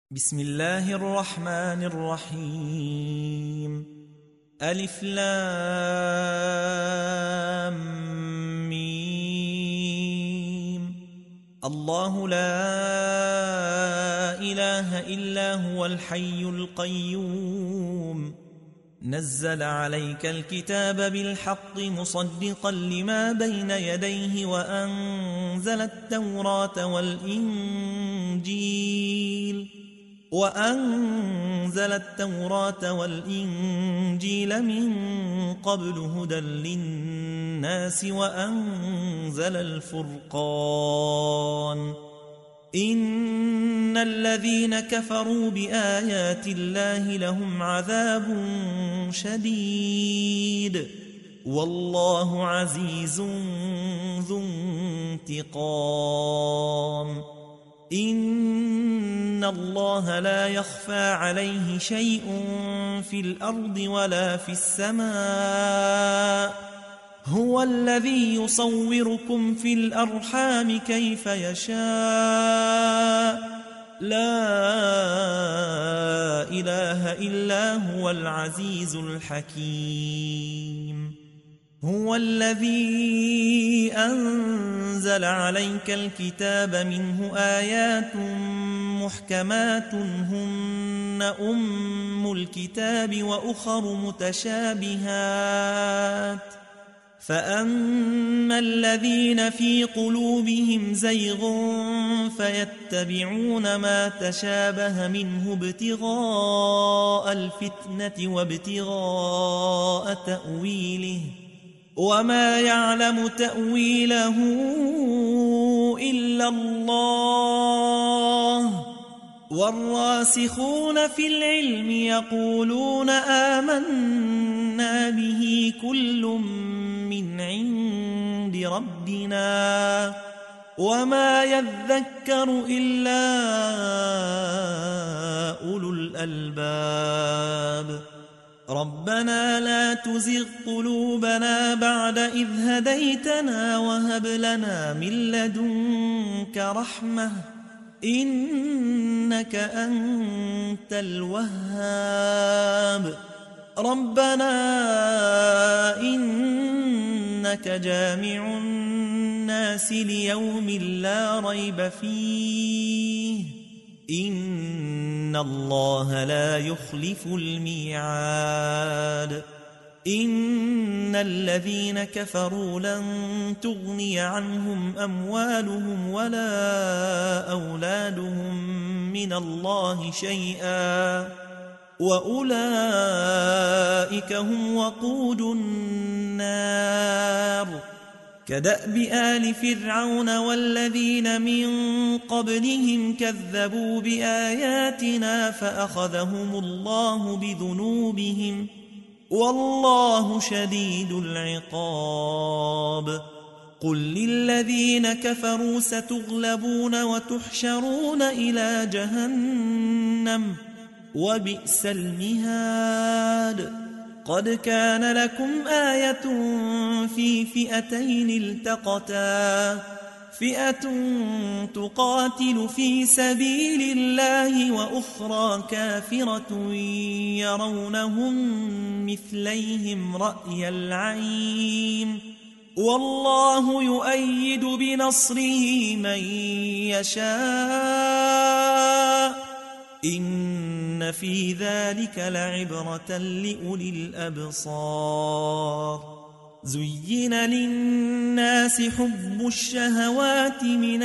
بسم الله الرحمن الرحيم ألف لام ميم الله لا إله إلا هو الحي القيوم نزل عليك الكتاب بالحق مصدقا لما بين يديه وأنزل التوراة والإنجيل من قبل هدى للناس وأنزل الفرقان إن الذين كفروا بآيات الله لهم عذاب شديد والله عزيز ذو انتقام إن الله لا يخفى عليه شيء في الأرض ولا في السماء هو الذي يصوركم في الأرحام كيف يشاء لا إله إلا هو العزيز الحكيم هو الذي أنزل عليك الكتاب منه آيات محكمات هن أم الكتاب وأخر متشابهات فأما الذين في قلوبهم زيغ فيتبعون ما تشابه منه ابتغاء الفتنة وابتغاء تأويله وما يعلم تأويله إلا الله والراسخون في العلم يقولون آمنا به كل من عند ربنا وما يذكر إلا أولو الألباب ربنا لا تزغ قلوبنا بعد إذ هديتنا وهب لنا من لدنك رحمة إنك أنت الوهاب ربنا إنك جامع الناس ليوم لا ريب فيه إن الله لا يخلف الميعاد إن الذين كفروا لن تغني عنهم أموالهم ولا أولادهم من الله شيئا وأولئك هم وقود النار كدأب آل فرعون والذين من قبلهم كذبوا بآياتنا فأخذهم الله بذنوبهم والله شديد العقاب قل للذين كفروا ستغلبون وتحشرون إلى جهنم وبئس المهاد قد كان لكم آية في فئتين التقتا فئة تقاتل في سبيل الله وأخرى كافرة يرونهم مثليهم رأي العين والله يؤيد بنصره من يشاء إن في ذلك لعبرة لأولي الأبصار زين للناس حب الشهوات من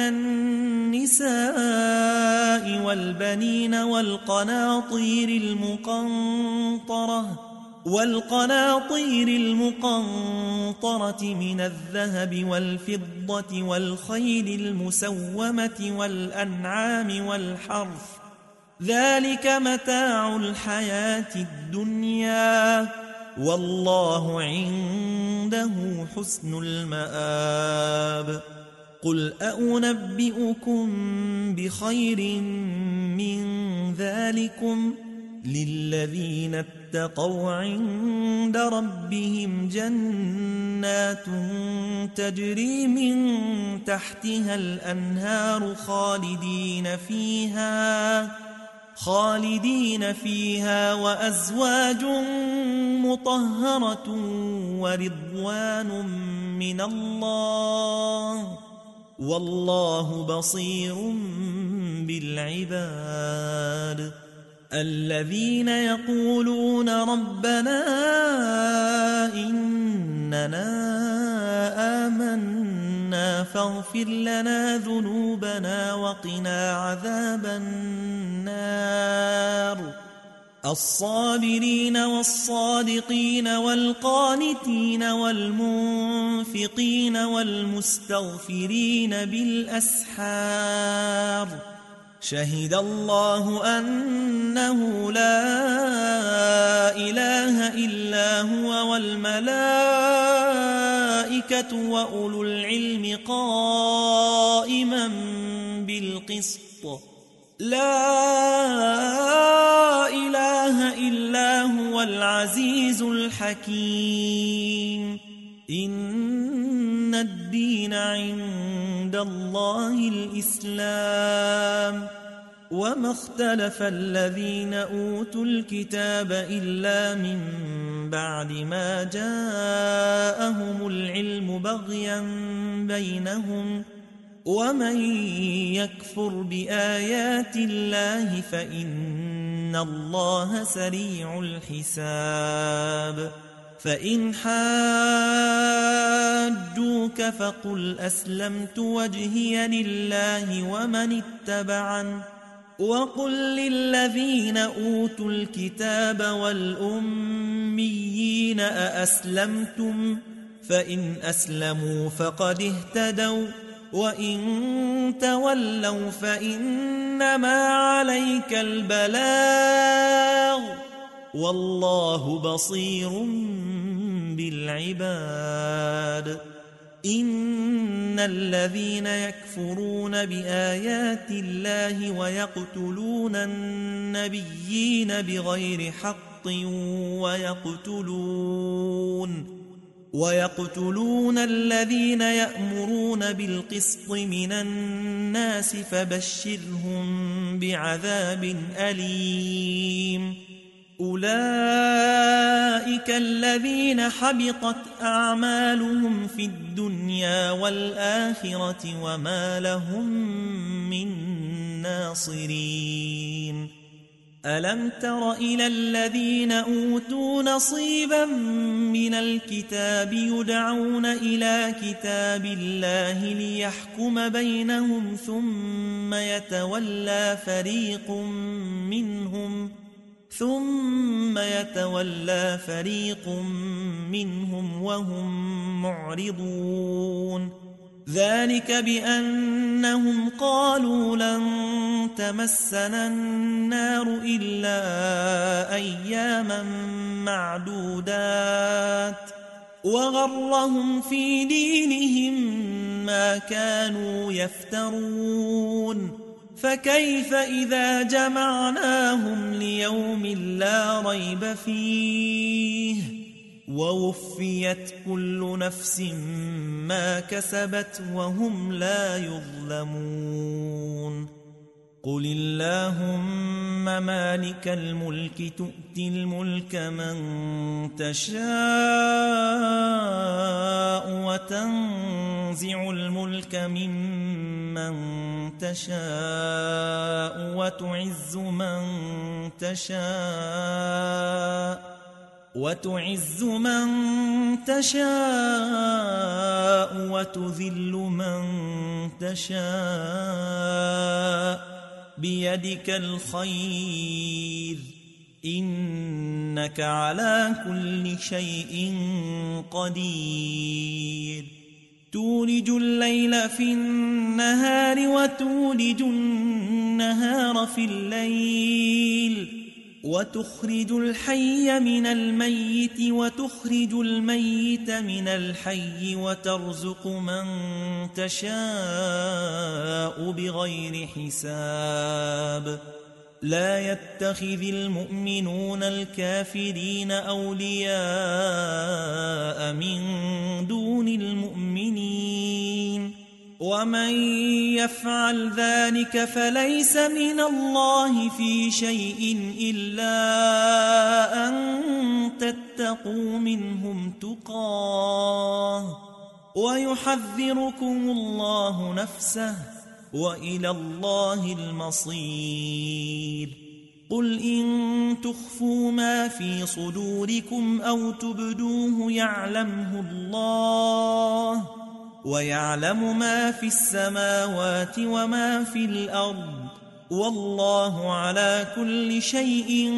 النساء والبنين والقناطير المقنطرة من الذهب والفضة والخيل المسومة والأنعام والحرث ذلك متاع الحياة الدنيا والله عنده حسن المآب قل أنبئكم بخير من ذلكم للذين اتقوا عند ربهم جنات تجري من تحتها الأنهار خالدين فيها وأزواج مطهرة ورضوان من الله والله بصير بالعباد الذين يقولون ربنا إننا آمنا فاغفر لنا ذنوبنا وقنا عذاب النار الصابرين والصادقين والقانتين والمنفقين والمستغفرين بالأسحار شهد الله أنه لا إله إلا هو والملائكة وأولو العلم قائما بالقسط لا إله إلا هو العزيز الحكيم إن الدين عند الله الإسلام وما اختلف الذين أوتوا الكتاب إلا من بعد ما جاءهم العلم بغيا بينهم ومن يكفر بآيات الله فإن الله سريع الحساب فإن حاجوك فقل أسلمت وجهي لله ومن اتبعن وقل للذين أوتوا الكتاب والأميين أأسلمتم فإن أسلموا فقد اهتدوا وإن تولوا فإنما عليك البلاغ والله بصير بالعباد إن الذين يكفرون بآيات الله ويقتلون النبيين بغير حق ويقتلون الذين يأمرون بالقسط من الناس فبشرهم بعذاب أليم أولئك الذين حبطت أعمالهم في الدنيا والآخرة وما لهم من ناصرين ألم تر إلى الذين أوتوا نصيبا من الكتاب يدعون إلى كتاب الله ليحكم بينهم ثم يتولى فريق منهم وهم معرضون ذلك بأنهم قالوا لن تمسنا النار إلا أياما معدودات وغرهم في دينهم ما كانوا يفترون فكيف إذا جمعناهم ليوم لا ريب فيه ووفيت كل نفس ما كسبت وهم لا يظلمون قل اللهم مالك الملك تؤتي الملك من تشاء وتنزع الملك ممن تشاء وتعز من تشاء وتذل من تشاء بيدك الخير إنك على كل شيء قدير تولج الليل في النهار وتولج النهار في الليل وتخرج الحي من الميت وتخرج الميت من الحي وترزق من تشاء بغير حساب لا يتخذ المؤمنون الكافرين أولياء من دون المؤمنين ومن يفعل ذلك فليس من الله في شيء إلا أن تتقوا منهم تقاه ويحذركم الله نفسه وإلى الله المصير. قل إن تخفوا ما في صدوركم أو تبدوه يعلمه الله ويعلم ما في السماوات وما في الأرض والله على كل شيء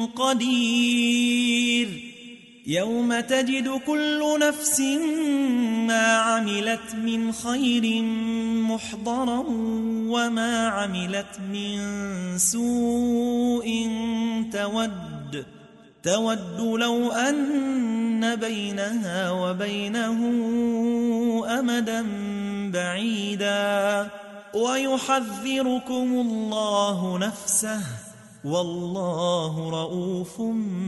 قدير. يوم تجد كل نفس ما عملت من خير محضرا وما عملت من سوء تود لو أن بينها وبينه أمدا بعيدا ويحذركم الله نفسه والله رؤوف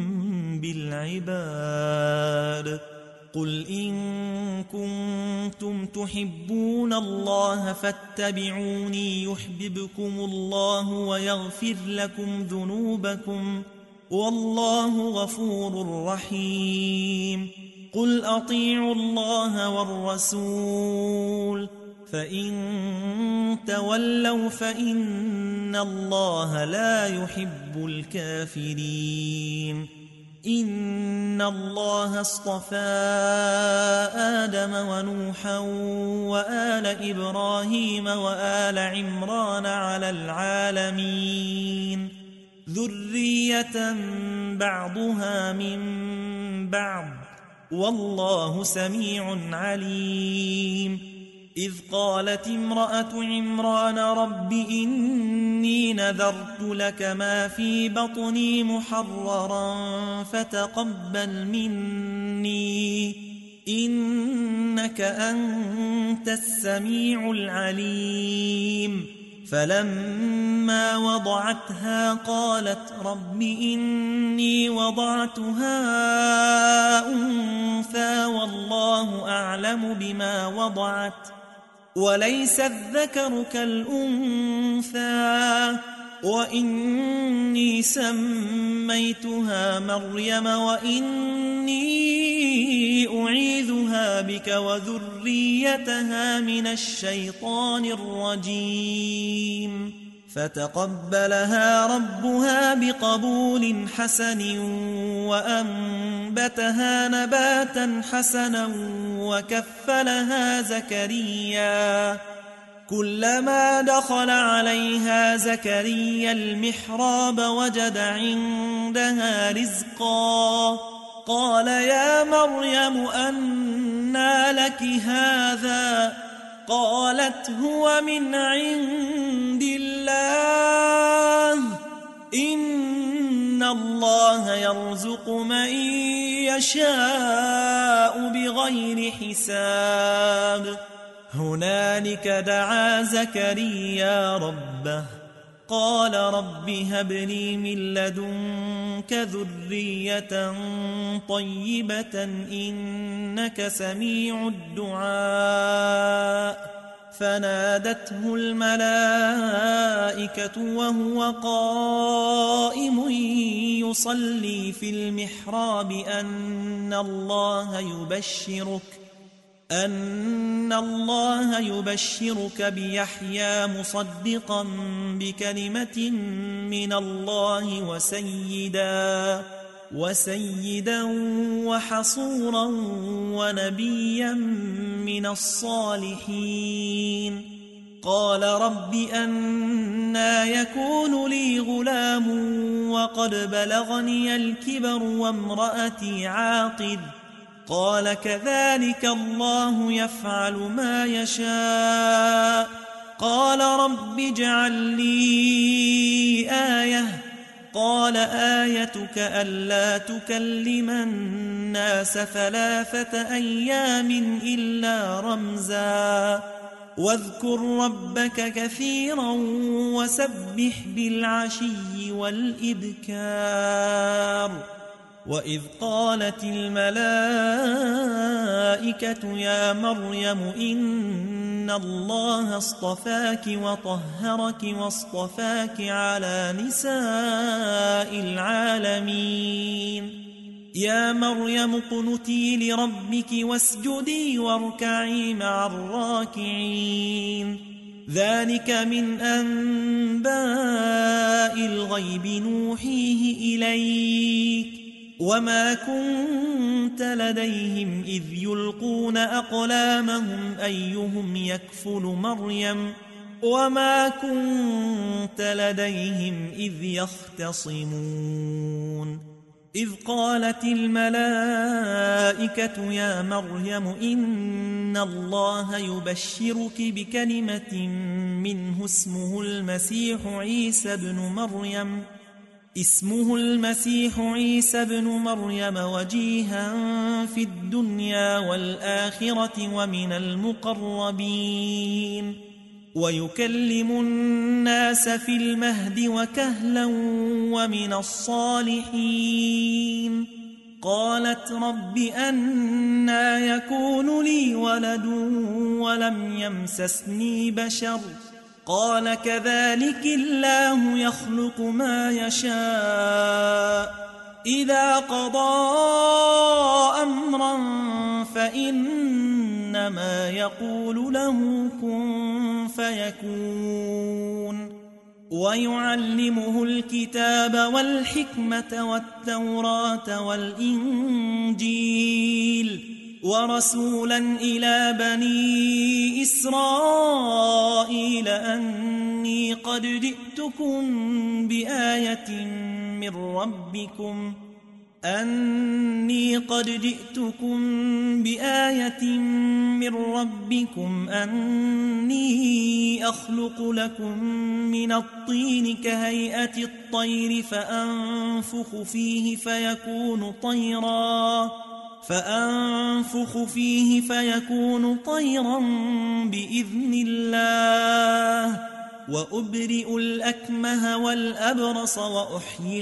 بالعباد. قل إن كنتم تحبون الله فاتبعوني يحببكم الله ويغفر لكم ذنوبكم والله غفور رحيم. قل أطيعوا الله والرسول فإن تولوا فإن الله لا يحب الكافرين. إن الله اصطفى آدم ونوحا وآل إبراهيم وآل عمران على العالمين ذرية بعضها من بعض والله سميع عليم. إذ قالت امرأة عمران رب إني نذرت لك ما في بطني محررا فتقبل مني إنك أنت السميع العليم. فلما وضعتها قالت رب إني وضعتها أنثى والله أعلم بما وضعت وليس الذكر كالأنثى وإني سميتها مريم وإني أعيذها بك وذريتها من الشيطان الرجيم. فتقبلها ربها بقبول حسن وأنبتها نباتا حسنا وكفلها زكريا. كلما دخل عليها زكريا المحراب وجد عندها رزقا قال يا مريم أنى لك هذا قالت هو من عند الله إن الله يرزق من يشاء بغير حساب. هنالك دعا زكريا ربه قال رب هب لي من لدنك ذرية طيبة إنك سميع الدعاء. فنادته الملائكة وهو قائم يصلي في المحراب أن الله يبشرك بيحيى مصدقا بكلمة من الله وسيدا وحصورا ونبيا من الصالحين. قال رب أنى يكون لي غلام وقد بلغني الكبر وامرأتي عاقر قال كذلك الله يفعل ما يشاء. قال رب اجعل لي آية قال آيتك ألا تكلم الناس 3 أيام إلا رمزا واذكر ربك كثيرا وسبح بالعشي والإبكار. وإذ قالت الملائكة يا مريم إن إن الله اصطفاك وطهرك واصطفاك على نساء العالمين يا مريم اقنتي لربك واسجدي واركعي مع الراكعين ذلك من أنباء الغيب نوحيه إليك وما كنت لديهم إذ يلقون أقلامهم أيهم يكفل مريم وما كنت لديهم إذ يختصمون إذ قالت الملائكة يا مريم إن الله يبشرك بكلمة منه اسمه المسيح عيسى بن مريم وجيها في الدنيا والآخرة ومن المقربين ويكلم الناس في المهد وكهلا ومن الصالحين قالت رب أنى يكون لي ولد ولم يمسسني بشر قال كذلك الله يخلق ما يشاء إذا قضى أمرا فإنما يقول له كن فيكون ويعلمه الكتاب والحكمة والتوراة والإنجيل ورسولا إلى بني إسرائيل أني قد جئتكم بآية من ربكم أني أخلق لكم من الطين كهيئة الطير فأنفخ فيه فيكون طيرا بإذن الله وأبرئ الأكمه والأبرص وأحيي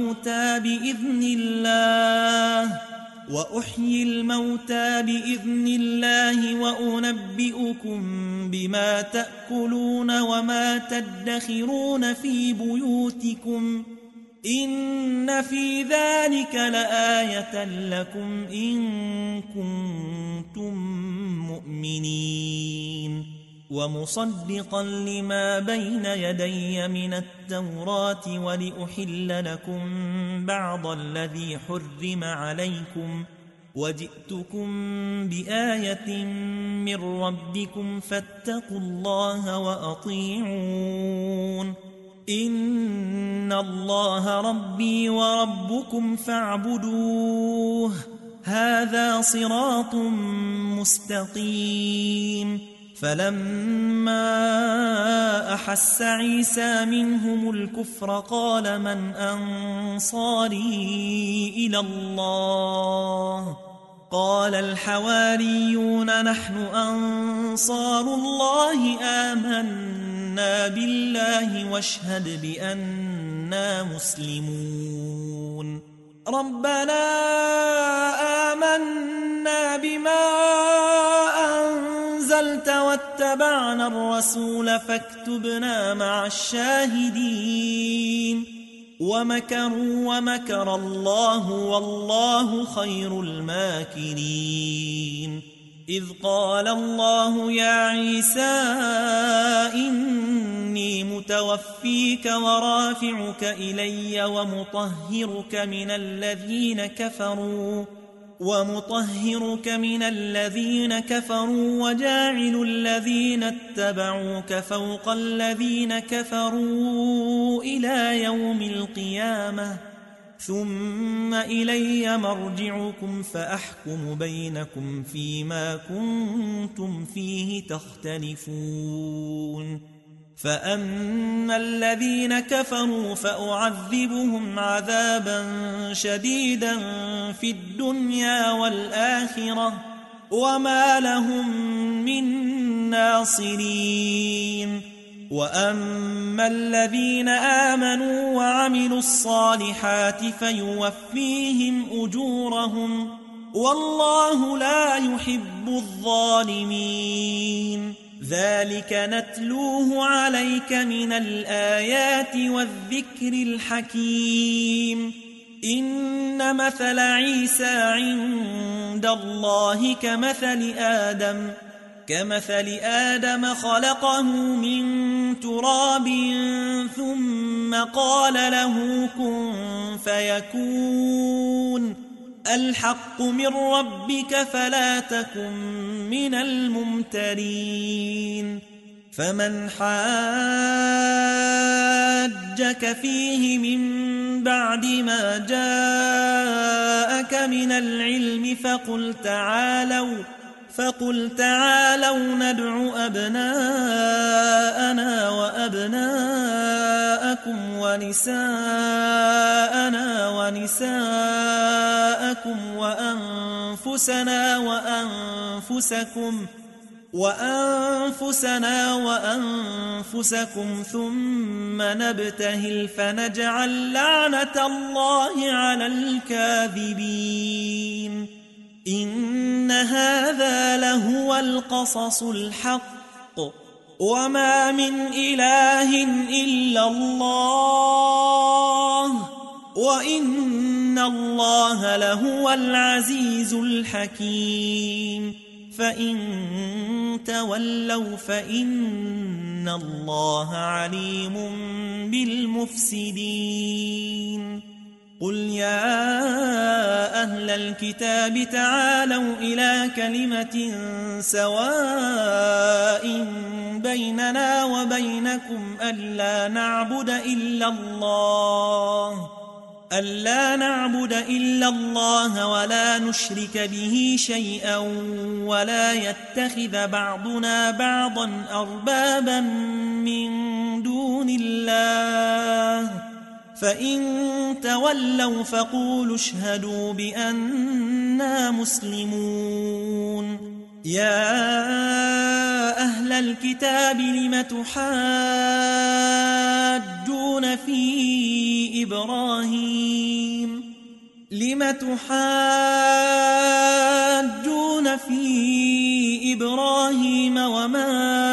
الموتى بإذن الله وأنبئكم بما تأكلون وما تدخرون في بيوتكم إن في ذلك لآية لكم إن كنتم مؤمنين ومصدقا لما بين يدي من التوراة ولأحل لكم بعض الذي حرم عليكم وجئتكم بآية من ربكم فاتقوا الله وأطيعون إن الله ربي وربكم فاعبدوه هذا صراط مستقيم فلما أحس عيسى منهم الكفر قال من أنصاري إلى الله قال الحواريون نحن أنصار الله آمنا بالله واشهد بأننا مسلمون ربنا آمنا بما أنزلت واتبعنا الرسول فاكتبنا مع الشاهدين ومكروا ومكر الله والله خير الماكرين إذ قال الله يا عيسى إني متوفيك ورافعك إلي ومطهرك من الذين كفروا وجاعل الذين اتبعوك فوق الذين كفروا إلى يوم القيامة ثم إلي مرجعكم فأحكم بينكم فيما كنتم فيه تختلفون فأما الذين كفروا فأعذبهم عذابا شديدا في الدنيا والآخرة وما لهم من ناصرين وأما الذين آمنوا وعملوا الصالحات فيوفيهم أجورهم والله لا يحب الظالمين ذلك نتلوه عليك من الآيات والذكر الحكيم إن مثل عيسى عند الله كمثل آدم خلقه من تراب ثم قال له كن فيكون الحق من ربك فلا تكن من الممترين فمن حاجك فيه من بعد ما جاءك من العلم فقل تعالوا ندع أبناءنا وأبناءكم ونساءنا ونساءكم وأنفسنا وأنفسكم ثم نبتهل فنجعل لعنة الله على الكاذبين إن هذا لهو القصص الحق وما من إله إلا الله وإن الله لهو العزيز الحكيم فإن تولوا فإن الله عليم بالمفسدين قل يا أهل الكتاب تعالوا إلى كلمة سواء بيننا وبينكم ألا نعبد إلا الله ولا نشرك به شيئا ولا يتخذ بعضنا بعضا أربابا من دون الله فإن تولوا فقولوا اشهدوا بأننا مسلمون يا أهل الكتاب لم تحاجون في إبراهيم وما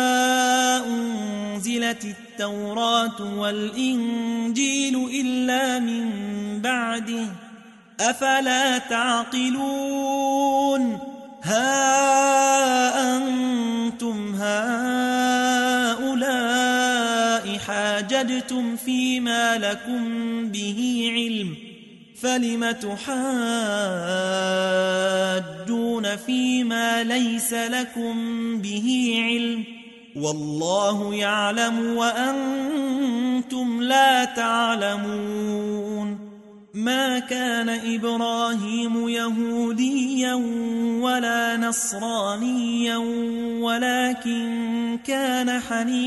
أنزلت التوراة والإنجيل إلا من بعده أفلا تعقلون ها أنتم هؤلاء حاججتم فيما لكم به علم فلم تحاجون فيما ليس لكم به علم والله يعلم وأنتم لا تعلمون ما كان إبراهيم يهوديا ولا نصرانيا ولكن كان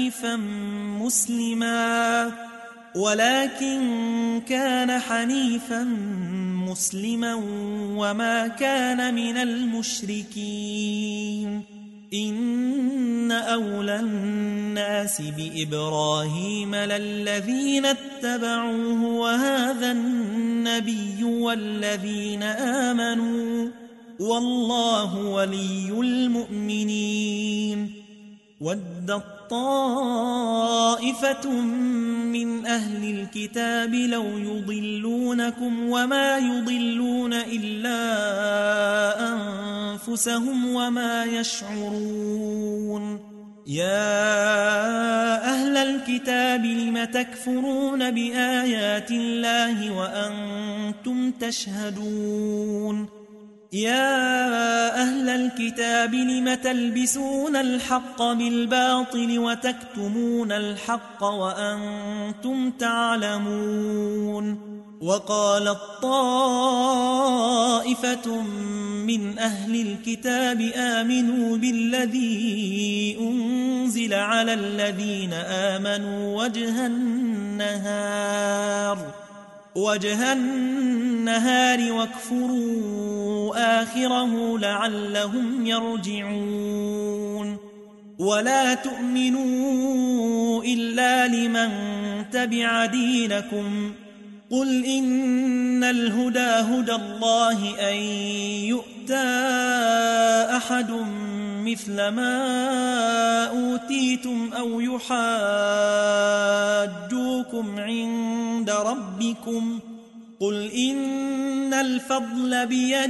حنيفا مسلما وما كان من المشركين إن أولى الناس بإبراهيم للذين اتبعوه وهذا النبي والذين آمنوا والله ولي المؤمنين ودت طائفة من أهل الكتاب لو يضلونكم وما يضلون إلا أنفسهم وما يشعرون يا أهل الكتاب لم تكفرون بآيات الله وأنتم تشهدون يا أهل الكتاب لم تلبسون الحق بالباطل وتكتمون الحق وأنتم تعلمون وقالت طائفة من أهل الكتاب آمنوا بالذي أنزل على الذين آمنوا وجه النهار واكفروا آخره لعلهم يرجعون ولا تؤمنوا إلا لمن تبع دينكم قل إن الهدى هدى الله أن يؤتى أحد مثل ما أوتيتم أو يحاجوكم عند ربكم قل إن الفضل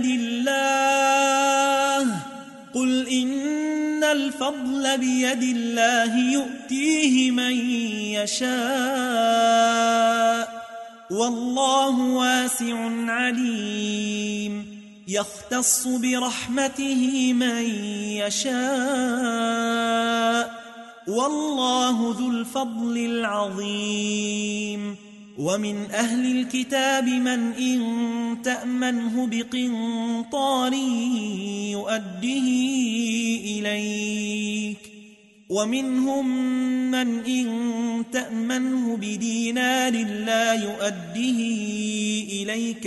بيد الله يؤتيه من يشاء والله واسع عليم يختص برحمته من يشاء والله ذو الفضل العظيم ومن أهل الكتاب من إن تأمنه بقنطار يؤده إليك ومنهم من إن تأمنه بدينار لا يؤده إليك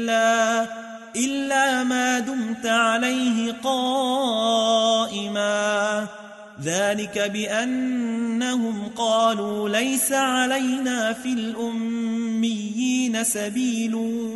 إلا ما دمت عليه قائما ذلك بأنهم قالوا ليس علينا في الأميين سبيل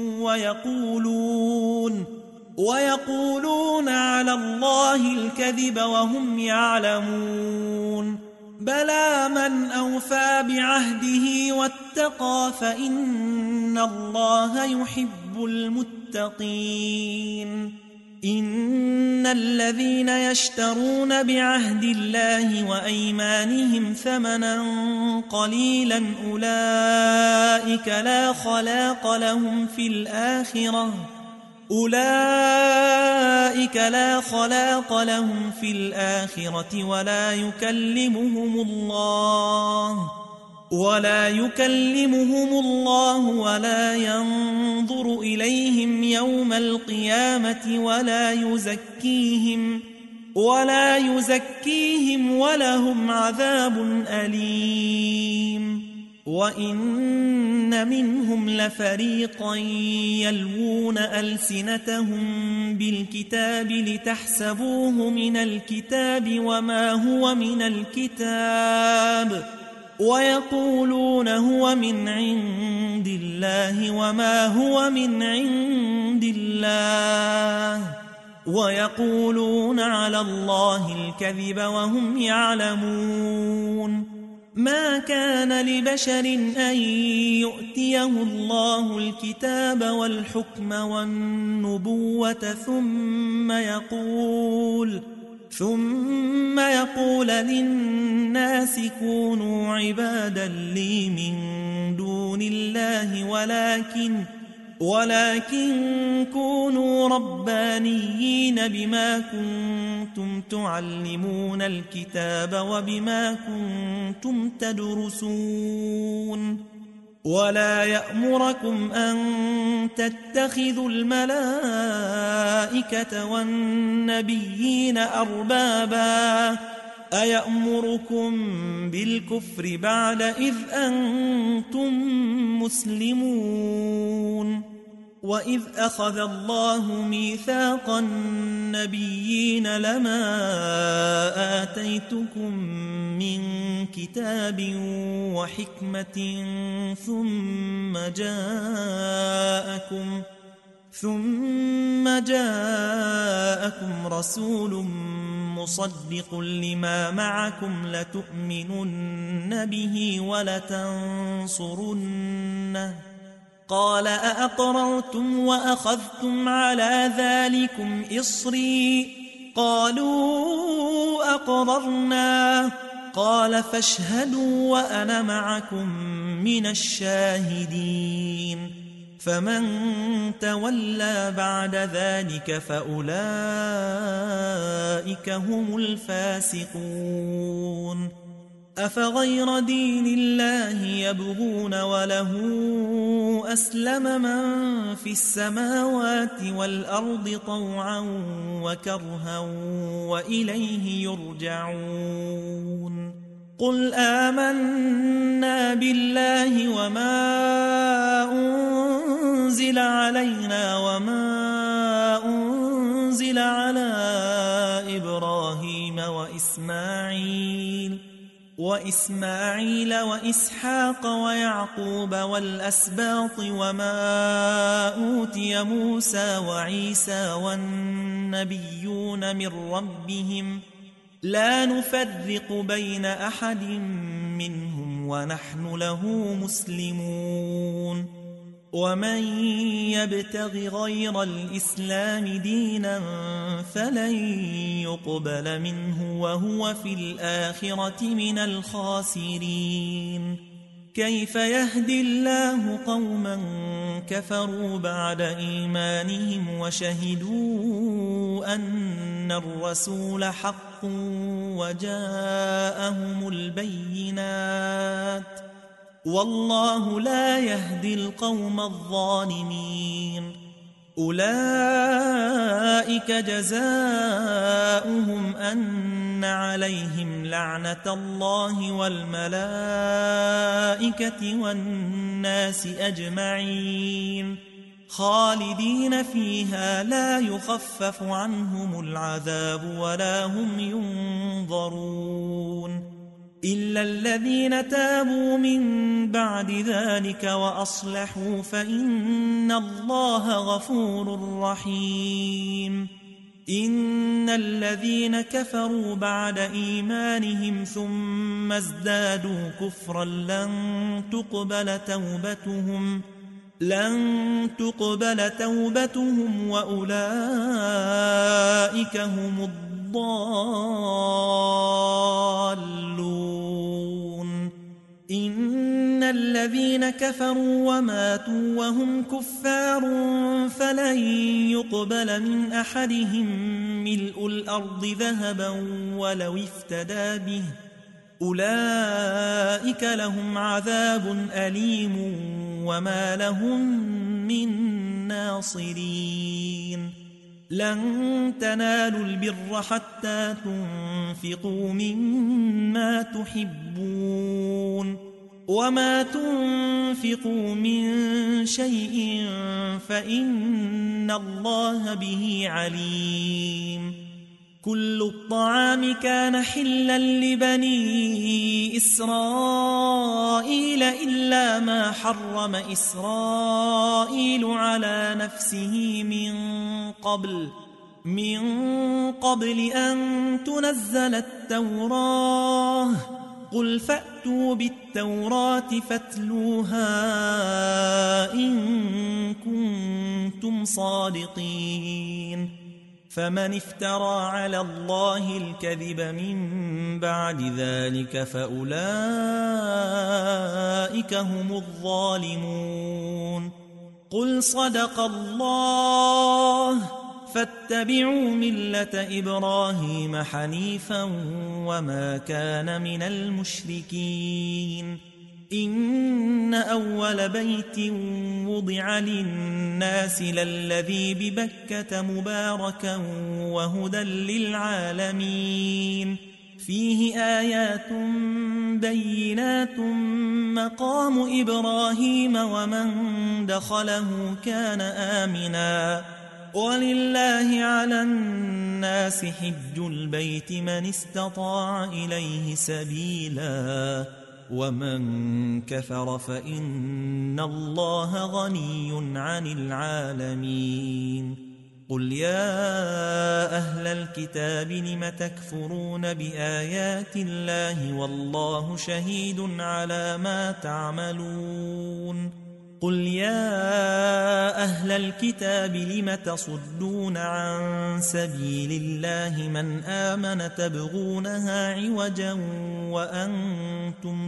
ويقولون على الله الكذب وهم يعلمون بلى من أوفى بعهده واتقى فإن الله يحب المتقين إن الذين يشترون بعهد الله وأيمانهم ثمنا قليلا أولئك لا خلاق لهم في الآخرة ولا يكلمهم الله ولا ينظر إليهم يوم القيامة ولا يزكيهم ولهم عذاب أليم وإن منهم لفريقا يلوون ألسنتهم بالكتاب لتحسبوه من الكتاب وما هو من الكتاب ويقولون هو من عند الله وما هو من عند الله ويقولون على الله الكذب وهم يعلمون ما كان لبشر أن يؤتيه الله الكتاب والحكم والنبوة ثم يقول للناس كونوا عبادا لي من دون الله ولكن كونوا ربانيين بما كنتم تعلمون الكتاب وبما كنتم تدرسون ولا يأمركم أن تتخذوا الملائكة والنبيين أربابا أيأمركم بالكفر بعد إذ أنتم مسلمون وإذ أخذ الله ميثاق النبيين لما آتيتكم من كتاب وحكمة ثم جاءكم رسول مصدق لما معكم لتؤمنن به ولتنصرنه قال أأقررتم وأخذتم على ذلكم إصري قالوا أقررنا قال فاشهدوا وأنا معكم من الشاهدين فمن تولى بعد ذلك فأولئك هم الفاسقون أفغير دين الله يبغون وله أسلم من في السماوات والأرض طوعا وكرها وإليه يرجعون قل آمنا بالله وما أنزل علينا وما أنزل على إبراهيم وإسماعيل وإسحاق ويعقوب والأسباط وما أوتي موسى وعيسى والنبيون من ربهم لا نفرق بين أحد منهم ونحن له مسلمون ومن يبتغ غير الإسلام دينا فلن يقبل منه وهو في الآخرة من الخاسرين كيف يهدي الله قوما كفروا بعد إيمانهم وشهدوا أن الرسول حق وجاءهم البينات والله لا يهدي القوم الظالمين أولئك جزاؤهم أن عليهم لعنة الله والملائكة والناس أجمعين خالدين فيها لا يخفف عنهم العذاب ولا هم ينظرون إلا الذين تابوا من بعد ذلك وأصلحوا فإن الله غفور رحيم إن الذين كفروا بعد إيمانهم ثم ازدادوا كفرا لن تقبل توبتهم وأولئك هم الضالون إن الذين كفروا وماتوا وهم كفار فلن يقبل من أحدهم ملء الأرض ذهبا ولو افتدى به أولئك لهم عذاب أليم وما لهم من ناصرين لن تنالوا البر حتى تنفقوا مما تحبون وما تنفقوا من شيء فإن الله به عليم كل الطعام كان حلا لبني إسرائيل إلا ما حرم إسرائيل على نفسه من قبل أن تنزل التوراة قل فأتوا بالتوراة فاتلوها إن كنتم صادقين فمن افترى على الله الكذب من بعد ذلك فأولئك هم الظالمون قل صدق الله فاتبعوا ملة إبراهيم حنيفا وما كان من المشركين إن أول بيت وضع للناس للذي ببكة مباركا وهدى للعالمين فيه آيات بينات مقام إبراهيم ومن دخله كان آمنا ولله على الناس حج البيت من استطاع إليه سبيلا ومن كفر فإن الله غني عن العالمين قل يا أهل الكتاب لم تكفرون بآيات الله والله شهيد على ما تعملون قل يا أهل الكتاب لم تصدون عن سبيل الله من آمن تبغونها عوجا وأنتم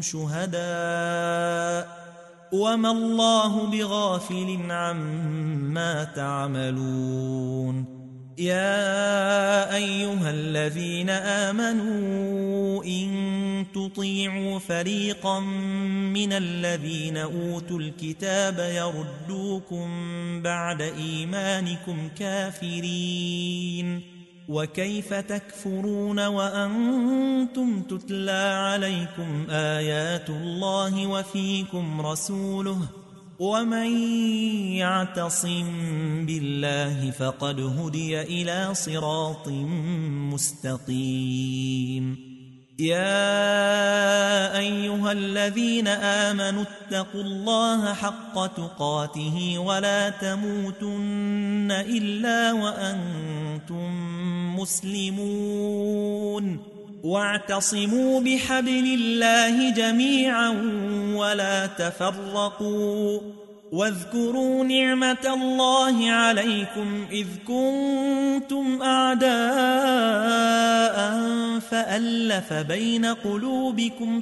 شهداء وما الله بغافل عما تعملون يا أيها الذين آمنوا إن تطيعوا فريقا من الذين أوتوا الكتاب يردوكم بعد إيمانكم كافرين وكيف تكفرون وأنتم تتلى عليكم آيات الله وفيكم رسوله ومن يعتصم بالله فقد هدي إلى صراط مستقيم يا أيها الذين آمنوا اتقوا الله حق تقاته ولا تموتن إلا وأنتم مسلمون واعتصموا بحبل الله جميعا ولا تفرقوا واذكروا نعمة الله عليكم إذ كنتم أعداء فألف بين قلوبكم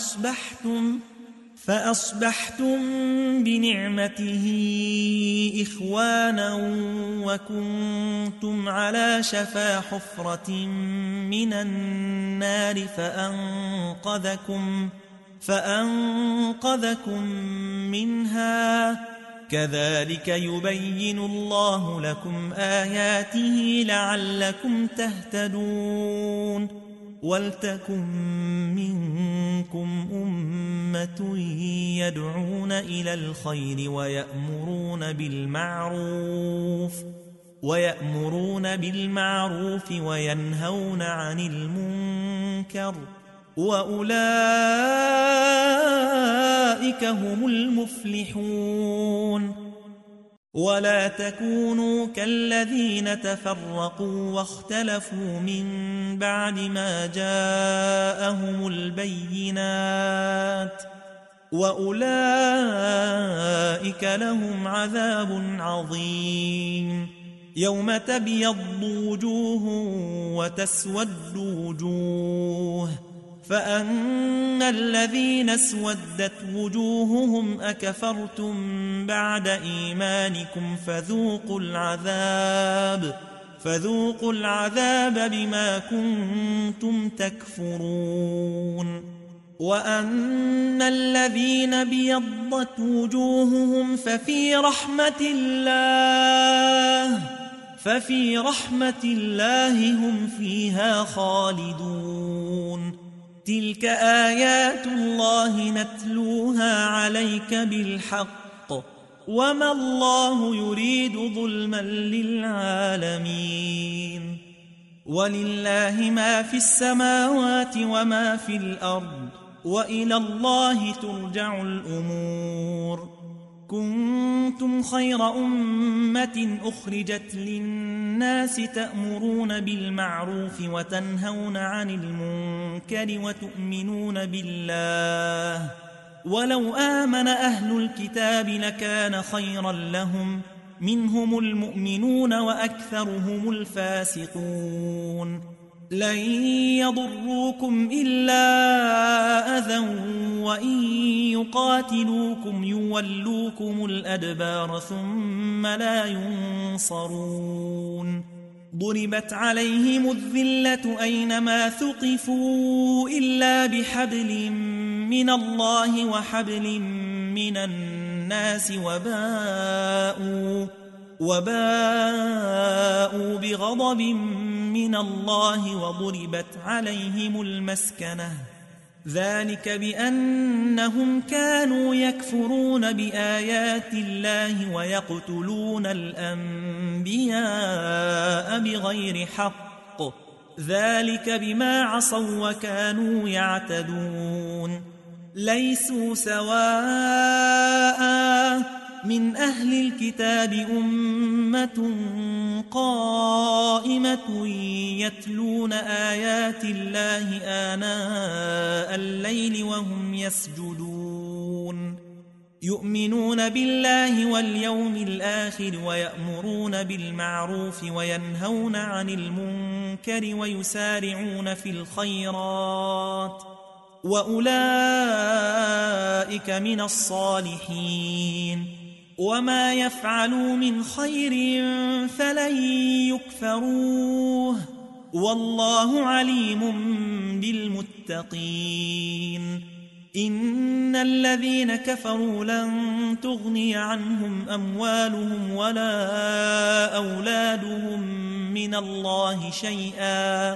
فأصبحتم بنعمته إخوانا وكنتم على شفا حفرة من النار فأنقذكم منها كذلك يبين الله لكم آياته لعلكم تهتدون ولتكن منكم أمة يدعون إلى الخير ويأمرون بالمعروف وينهون عن المنكر وأولئك هم المفلحون ولا تكونوا كالذين تفرقوا واختلفوا من بعد ما جاءهم البينات وأولئك لهم عذاب عظيم يوم تبيض وجوه وتسود وجوه فأما الذين اسودت وجوههم أكفرتم بعد إيمانكم فذوقوا العذاب بما كنتم تكفرون وأما الذين بيضت وجوههم ففي رحمة الله هم فيها خالدون تلك آيات الله نتلوها عليك بالحق وما الله يريد ظلما للعالمين ولله ما في السماوات وما في الأرض وإلى الله ترجع الأمور كنتم خير أمة أخرجت للناس تأمرون بالمعروف وتنهون عن المنكر وتؤمنون بالله ولو آمن أهل الكتاب لكان خيرا لهم منهم المؤمنون وأكثرهم الفاسقون لن يضروكم إلا أذى وإن يقاتلوكم يولوكم الأدبار ثم لا ينصرون ضربت عليهم الذلة أينما ثقفوا إلا بحبل من الله وحبل من الناس وباءوا بغضب من الله وضربت عليهم المسكنة ذلك بأنهم كانوا يكفرون بآيات الله ويقتلون الأنبياء بغير حق ذلك بما عصوا وكانوا يعتدون ليسوا سواء من أهل الكتاب أمة قائمة يتلون آيات الله آناء الليل وهم يسجدون يؤمنون بالله واليوم الآخر ويأمرون بالمعروف وينهون عن المنكر ويسارعون في الخيرات وأولئك من الصالحين وما يفعلوا من خير فلن يكفروه والله عليم بالمتقين إن الذين كفروا لن تغني عنهم أموالهم ولا أولادهم من الله شيئا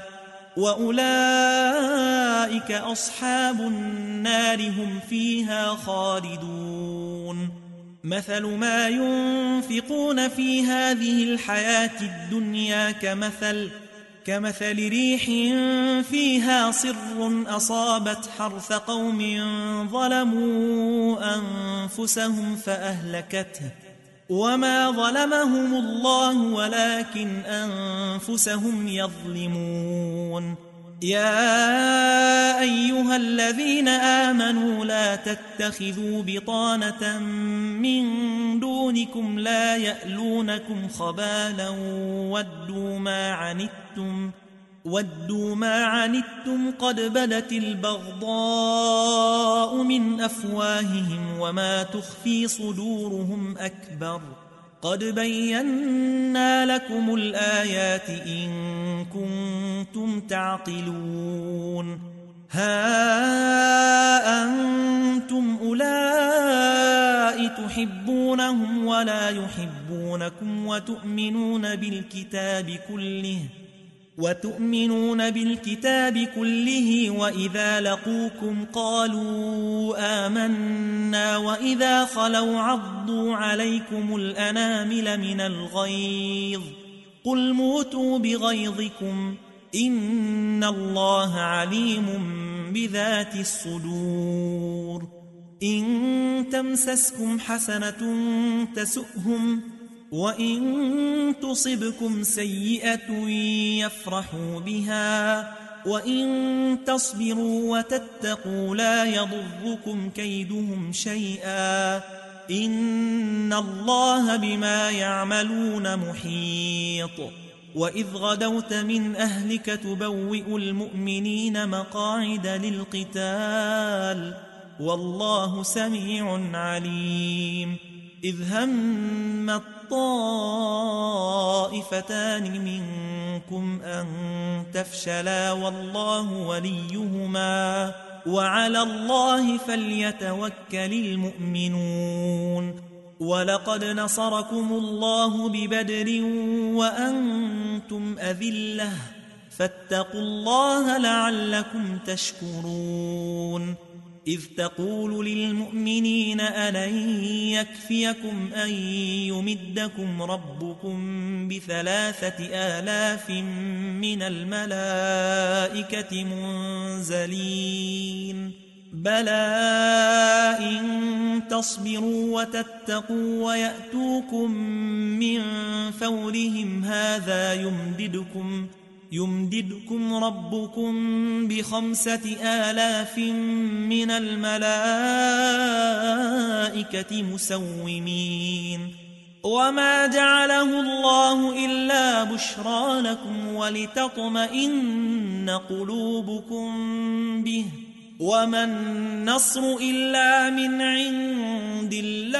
وأولئك أصحاب النار هم فيها خالدون مثل ما ينفقون في هذه الحياة الدنيا كمثل ريح فيها صر أصابت حرث قوم ظلموا أنفسهم فأهلكته وما ظلمهم الله ولكن أنفسهم يظلمون يا أيها الذين آمنوا لا تتخذوا بطانة من دونكم لا يألونكم خبالا ودوا ما عنتم قد بدت البغضاء من أفواههم وما تخفي صدورهم أكبر قد بينا لكم الآيات إن كنتم تعقلون ها أنتم أولئك تحبونهم ولا يحبونكم وتؤمنون بالكتاب كله وإذا لقوكم قالوا آمنا وإذا خلوا عضوا عليكم الأنامل من الغيظ قل موتوا بغيظكم إن الله عليم بذات الصدور إن تمسسكم حسنة تسؤهم وإن تصبكم سيئة يفرحوا بها وإن تصبروا وتتقوا لا يضركم كيدهم شيئا إن الله بما يعملون محيط وإذ غدوت من أهلك تبوئ المؤمنين مقاعد للقتال والله سميع عليم إذ هم الطائفتان منكم أن تفشلا والله وليهما وعلى الله فليتوكل المؤمنون ولقد نصركم الله ببدر وأنتم أذلة فاتقوا الله لعلكم تشكرون إذ تقول للمؤمنين ألن يكفيكم أن يمدكم ربكم ب3,000 من الملائكة منزلين بلى إن تصبروا وتتقوا ويأتوكم من فورهم هذا يمددكم ربكم ب5,000 من الملائكة مسومين وما جعله الله إلا بشرى لكم ولتطمئن قلوبكم به وما النصر إلا من عند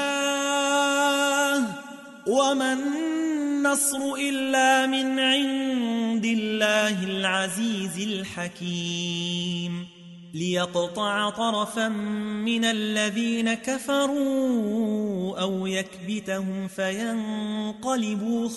الله العزيز الحكيم ليقطع طرفا من الذين كفروا أو يكبتهم فينقلبوا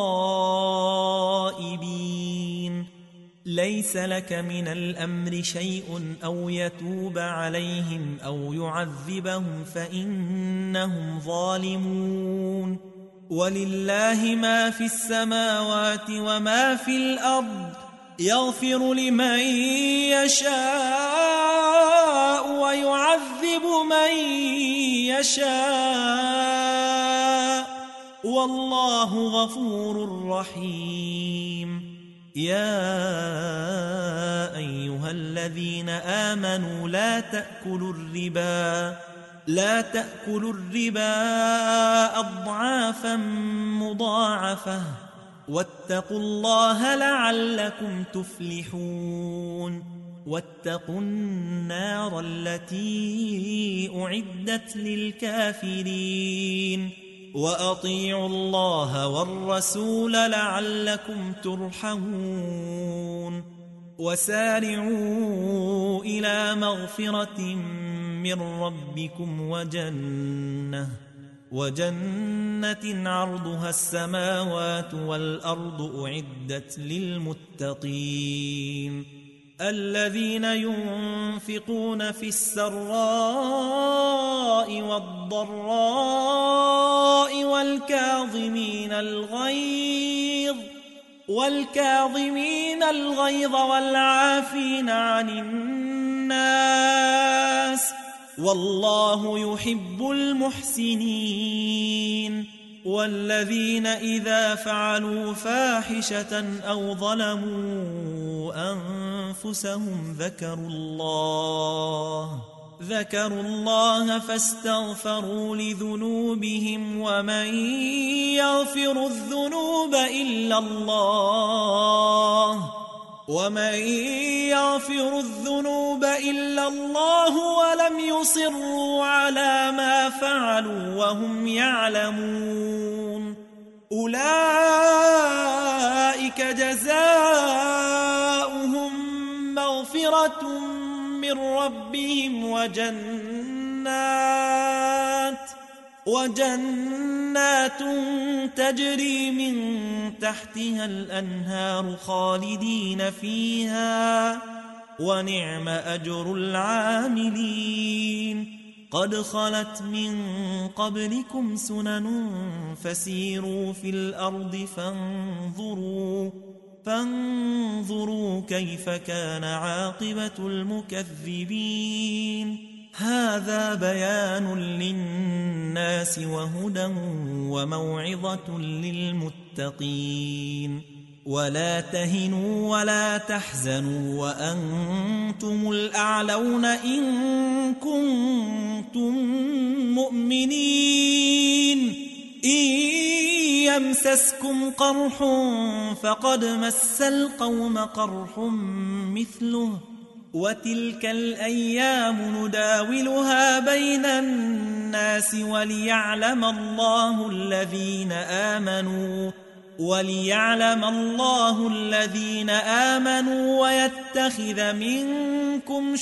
خائبين ليس لك من الأمر شيء أو يتوب عليهم أو يعذبهم فإنهم ظالمون ولله ما في السماوات وما في الأرض يغفر لمن يشاء ويعذب من يشاء والله غفور رحيم يا أيها الذين آمنوا لا تأكلوا الربا أضعافا مضاعفة واتقوا الله لعلكم تفلحون واتقوا النار التي أعدت للكافرين وأطيعوا الله والرسول لعلكم ترحمون وسارعوا إلى مغفرة من ربكم وجنة عرضها السماوات والأرض أعدت للمتقين الذين ينفقون في السراء والضراء والكاظمين الغيظ والعافين عن الناس والله يحب المحسنين والذين إذا فعلوا فاحشة أو ظلموا أنفسهم ذكروا الله فاستغفروا لذنوبهم ومن يغفر الذنوب إلا الله ولم يصروا على ما فعلوا وهم يعلمون أولئك جزاؤهم مغفرة من ربهم وجنات تجري من تحتها الأنهار خالدين فيها ونعم أجر العاملين قد خلت من قبلكم سنن فسيروا في الأرض فانظروا كيف كان عاقبة المكذبين هذا بيان للناس وهدى وموعظة للمتقين ولا تهنوا ولا تحزنوا وأنتم الأعلون إن كنتم مؤمنين إن يمسسكم قرح فقد مس القوم قرح مثله وتلك الأيام نداولها بين الناس وليعلم الله الذين آمنوا ويتخذ منكم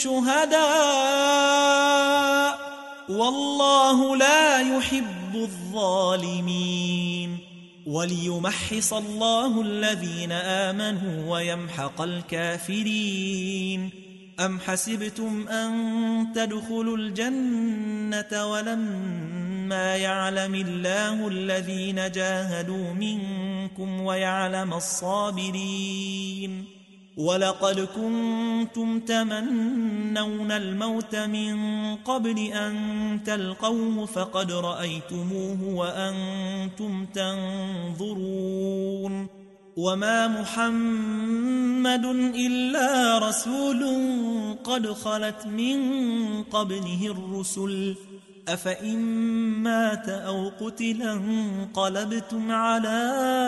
شهداء والله لا يحب الظالمين وليمحص الله الذين آمنوا ويمحق الكافرين أم حسبتم أن تدخلوا الجنة ولما يعلم الله الذين جاهدوا منكم ويعلم الصابرين ولقد كنتم تمنون الموت من قبل أن تلقوه فقد رأيتموه وأنتم تنظرون وما محمد إلا رسول قد خلت من قبله الرسل أفإن مات أو قتل انقلبتم على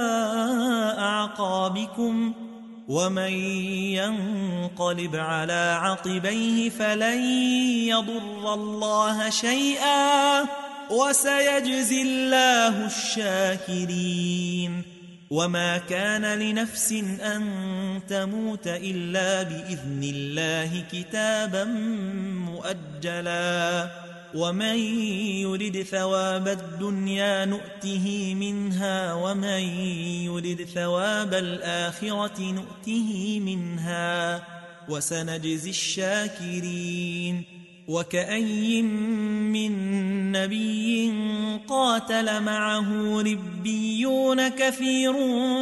أعقابكم ومن ينقلب على عقبيه فلن يضر الله شيئا وسيجزي الله الشاكرين وما كان لنفس أن تموت إلا بإذن الله كتابا مؤجلا ومن يرد ثواب الدنيا نؤته منها ومن يرد ثواب الآخرة نؤته منها وسنجزي الشاكرين وكأي من نبي قاتل معه ربيون كثير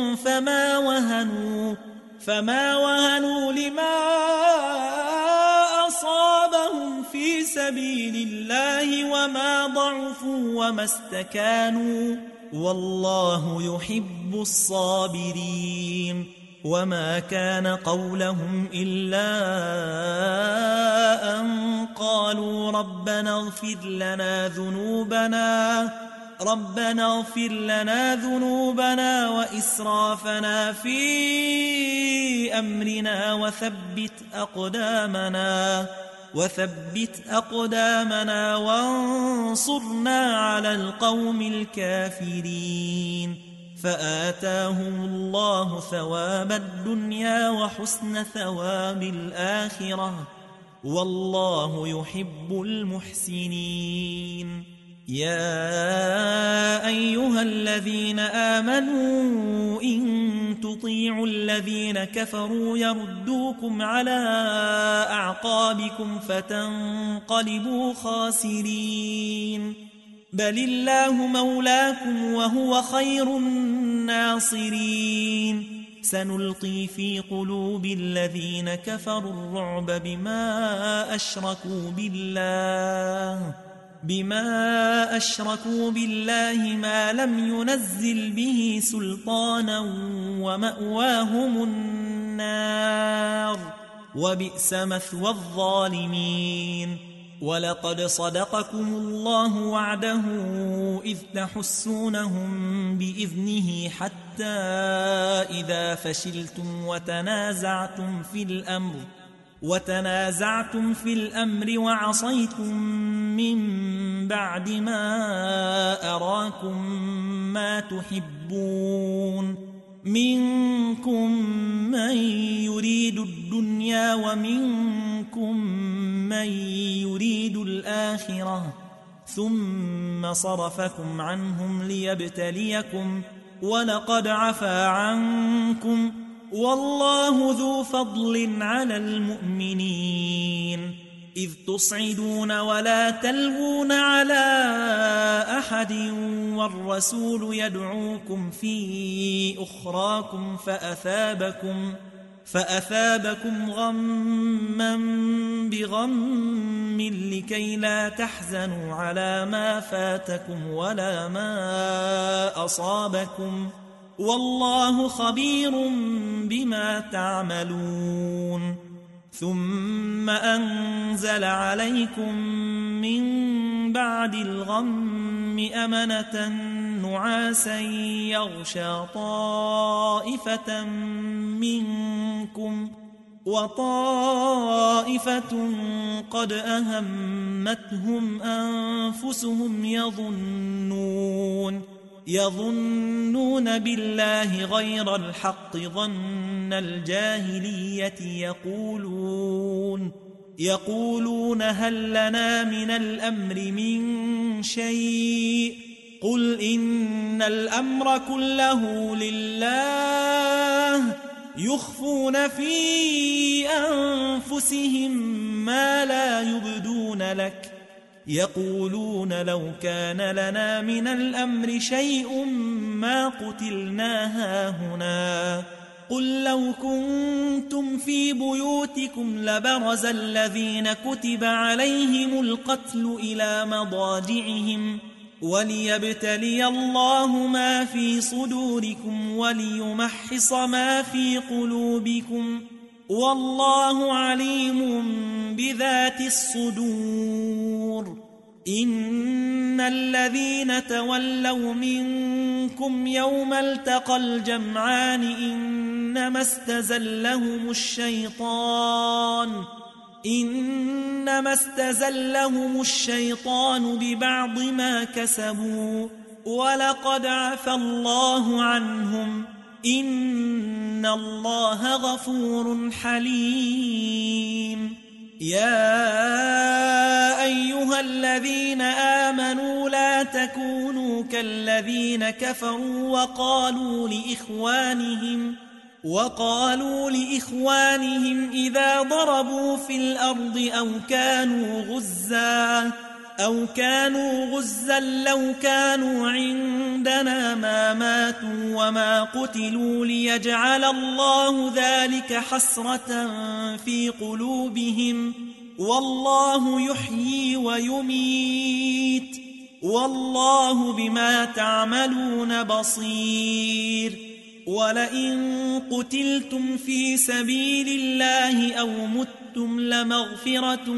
فما وهنوا لما أصابهم في سبيل الله وما ضعفوا وما استكانوا والله يحب الصابرين وما كان قولهم إلا أن قالوا ربنا اغفر لنا ذنوبنا وإسرافنا في أمرنا وثبت أقدامنا وانصرنا على القوم الكافرين فآتاهم الله ثواب الدنيا وحسن ثواب الآخرة والله يحب المحسنين يا أيها الذين آمنوا إن تطيعوا الذين كفروا يردوكم على أعقابكم فتنقلبوا خاسرين بل الله مولاكم وهو خير الناصرين سنلقي في قلوب الذين كفروا الرعب بما أشركوا بالله بما أشركوا بالله ما لم ينزل به سلطانا ومأواهم النار وبئس مثوى الظالمين. ولقد صدقكم الله وعده إذ تحسونهم بإذنه حتى إذا فشلتم وتنازعتم في الأمر وعصيتم من بعد ما أراكم ما تحبون منكم من يريد الدنيا ومنكم من يريد الآخرة ثم صرفكم عنهم ليبتليكم ولقد عفا عنكم والله ذو فضل على المؤمنين. إذ تصعدون ولا تلوون على أحد والرسول يدعوكم في أخراكم فأثابكم غما بغم لكي لا تحزنوا على ما فاتكم ولا ما أصابكم والله خبير بما تعملون. ثم أنزل عليكم من بعد الغم أمنة نعاسا يغشى طائفة منكم وطائفة قد أهمتهم أنفسهم يظنون بالله غير الحق ظن الجاهلية يقولون هل لنا من الأمر من شيء قل إن الأمر كله لله يخفون في أنفسهم ما لا يبدون لك يقولون لو كان لنا من الأمر شيء ما قتلنا هاهنا قل لو كنتم في بيوتكم لبرز الذين كتب عليهم القتل إلى مضاجعهم وليبتلي الله ما في صدوركم وليمحص ما في قلوبكم والله عليم بذات الصدور. إن الذين تولوا منكم يوم التقى الجمعان إنما استزلهم الشيطان ببعض ما كسبوا ولقد عفى الله عنهم إن الله غفور حليم. يا أيها الذين آمنوا لا تكونوا كالذين كفروا وقالوا لإخوانهم إذا ضربوا في الأرض أو كانوا غزا لو كانوا عندنا ما ماتوا وما قتلوا ليجعل الله ذلك حسرة في قلوبهم والله يحيي ويميت والله بما تعملون بصير. ولئن قتلتم في سبيل الله أو متم لمغفرة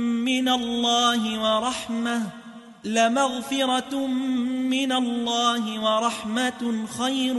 من الله ورحمة خير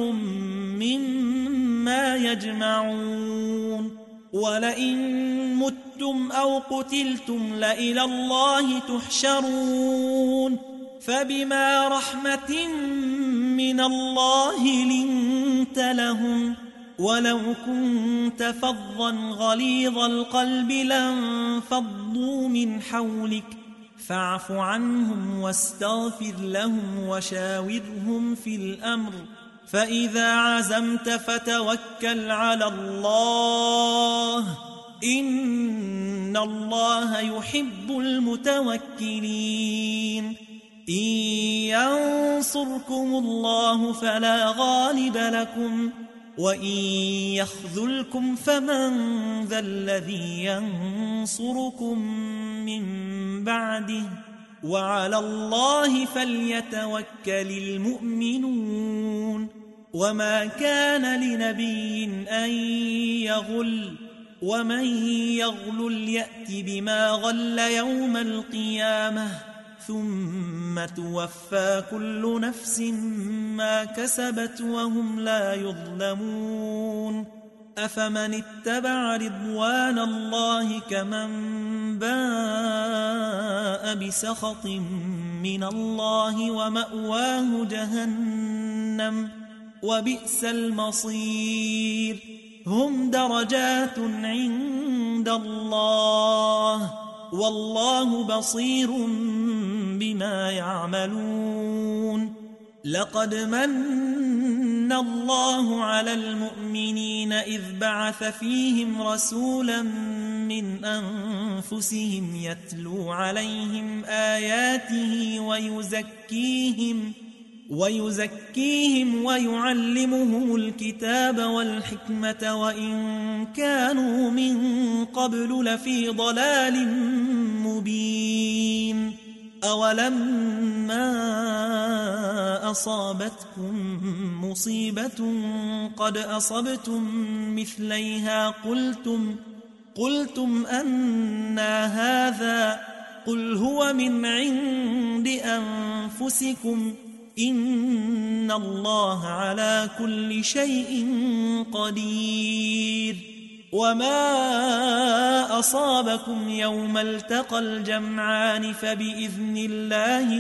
مما يجمعون. ولئن متم أو قتلتم لإلى الله تحشرون. فبما رحمة من الله لنت لهم ولو كنت فظا غليظ القلب لانفضوا من حولك فاعف عنهم واستغفر لهم وشاورهم في الأمر فإذا عزمت فتوكل على الله إن الله يحب المتوكلين. إن ينصركم الله فلا غالب لكم وإن يخذلكم فمن ذا الذي ينصركم من بعده وعلى الله فليتوكل المؤمنون وما كان لنبي أن يغل ومن يغل يأت بما غل يوم القيامة ثم توفى كل نفس ما كسبت وهم لا يظلمون أفمن اتبع رضوان الله كمن باء بسخط من الله ومأواه جهنم وبئس المصير هم درجات عند الله والله بصير بما يعملون لقد من الله على المؤمنين إذ بعث فيهم رسولا من أنفسهم يتلو عليهم آياته ويزكيهم ويعلمهم الكتاب والحكمة وإن كانوا من قبل لفي ضلال مبين أولما أصابتكم مصيبة قد أصبتم مثليها قلتم أنى هذا قل هو من عند أنفسكم إن الله على كل شيء قدير وما أصابكم يوم التقى الجمعان فبإذن الله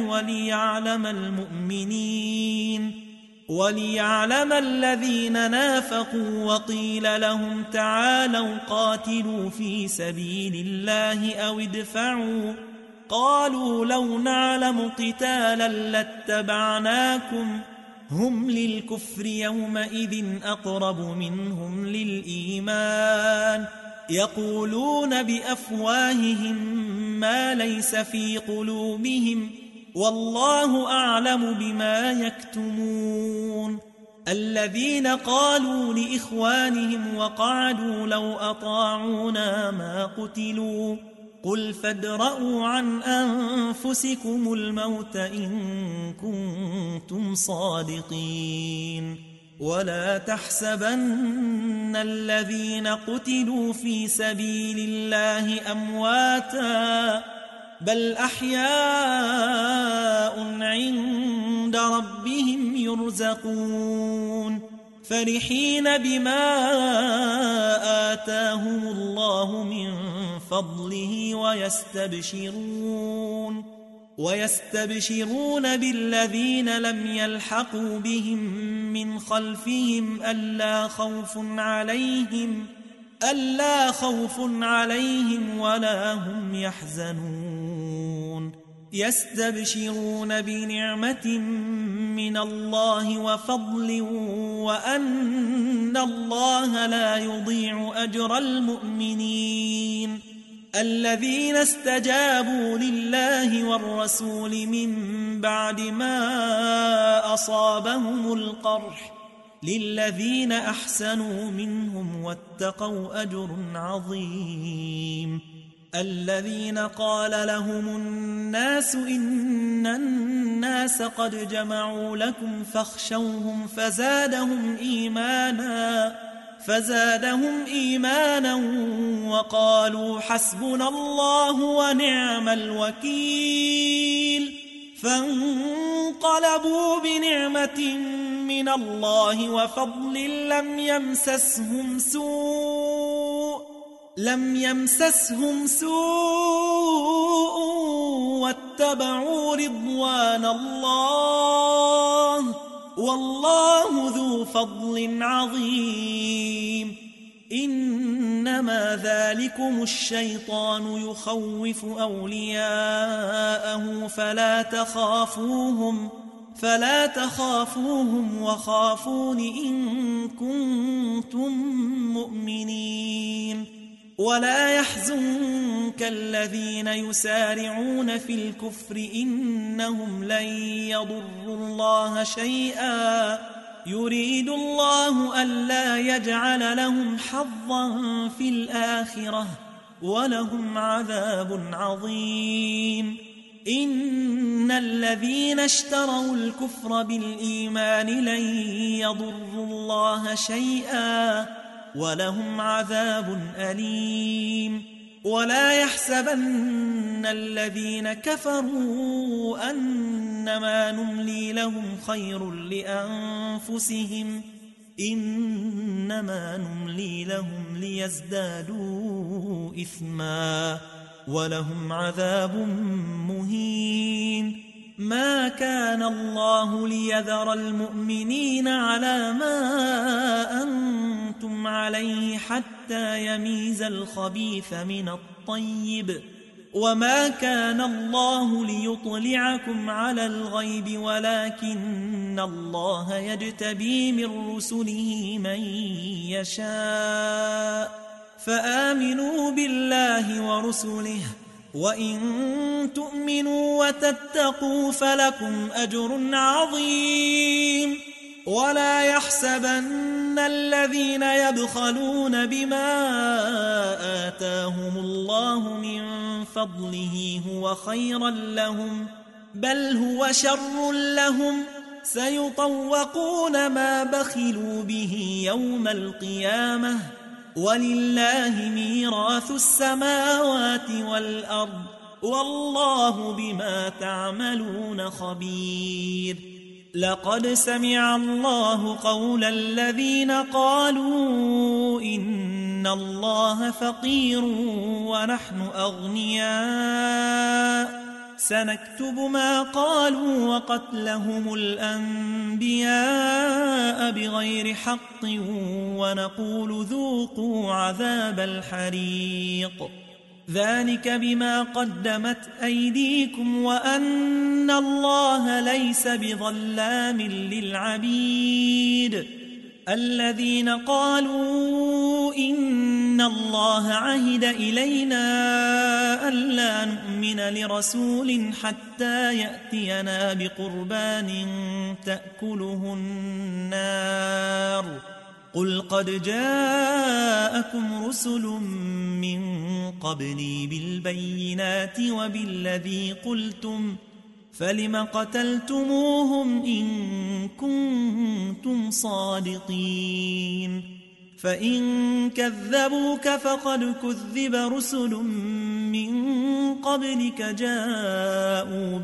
وليعلم الذين نافقوا وقيل لهم تعالوا قاتلوا في سبيل الله أو ادفعوا قالوا لو نعلم قتالا لاتبعناكم هم للكفر يومئذ أقرب منهم للإيمان يقولون بأفواههم ما ليس في قلوبهم والله أعلم بما يكتمون الذين قالوا لإخوانهم وقعدوا لو أطاعونا ما قتلوا قل فادرءوا عن أنفسكم الموت إن كنتم صادقين ولا تحسبن الذين قتلوا في سبيل الله أمواتا بل أحياء عند ربهم يرزقون فرحين بما آتاهم الله من فضله ويستبشرون بالذين لم يلحقوا بهم من خلفهم ألا خوف عليهم ولا هم يحزنون يستبشرون بنعمة من الله وفضل وأن الله لا يضيع أجر المؤمنين الذين استجابوا لله والرسول من بعد ما أصابهم القرح للذين أحسنوا منهم واتقوا أجر عظيم الذين قال لهم الناس إن الناس قد جمعوا لكم فاخشوهم فزادهم إيمانا وقالوا حسبنا الله ونعم الوكيل فانقلبوا بنعمة من الله وفضل لم يمسسهم سوء واتبعوا رضوان الله والله ذو فضل عظيم إنما ذلكم الشيطان يخوف أولياءه فلا تخافوهم وخافون إن كنتم مؤمنين ولا يحزنك الذين يسارعون في الكفر إنهم لن يضروا الله شيئا يريد الله ألا يجعل لهم حظا في الآخرة ولهم عذاب عظيم إن الذين اشتروا الكفر بالإيمان لن يضروا الله شيئا ولهم عذاب أليم ولا يحسبن الذين كفروا أنما نملي لهم خير لأنفسهم إنما نملي لهم ليزدادوا إثما ولهم عذاب مهين ما كان الله ليذر المؤمنين على ما أنتم عليه حتى يميز الخبيث من الطيب وما كان الله ليطلعكم على الغيب ولكن الله يجتبي من رسله من يشاء فآمنوا بالله ورسله وإن تؤمنوا وتتقوا فلكم أجر عظيم ولا يحسبن الذين يبخلون بما آتاهم الله من فضله هو خيرا لهم بل هو شر لهم سيطوقون ما بخلوا به يوم القيامة ولله ميراث السماوات والأرض والله بما تعملون خبير لقد سمع الله قول الذين قالوا إن الله فقير ونحن أغنياء سنكتب ما قالوا وقتلهم الأنبياء بغير حق ونقول ذوقوا عذاب الحريق ذلك بما قدمت أيديكم وأن الله ليس بظلام للعبيد الذين قالوا إن الله عهد إلينا ألا نؤمن لرسول حتى يأتينا بقربان تأكله النار قل قد جاءكم رسل من قبلي بالبينات وبالذي قلتم فلم قتلتموهم إن كنتم صادقين فإن كذبوك فقد كذب رسل من قبلك جاءوا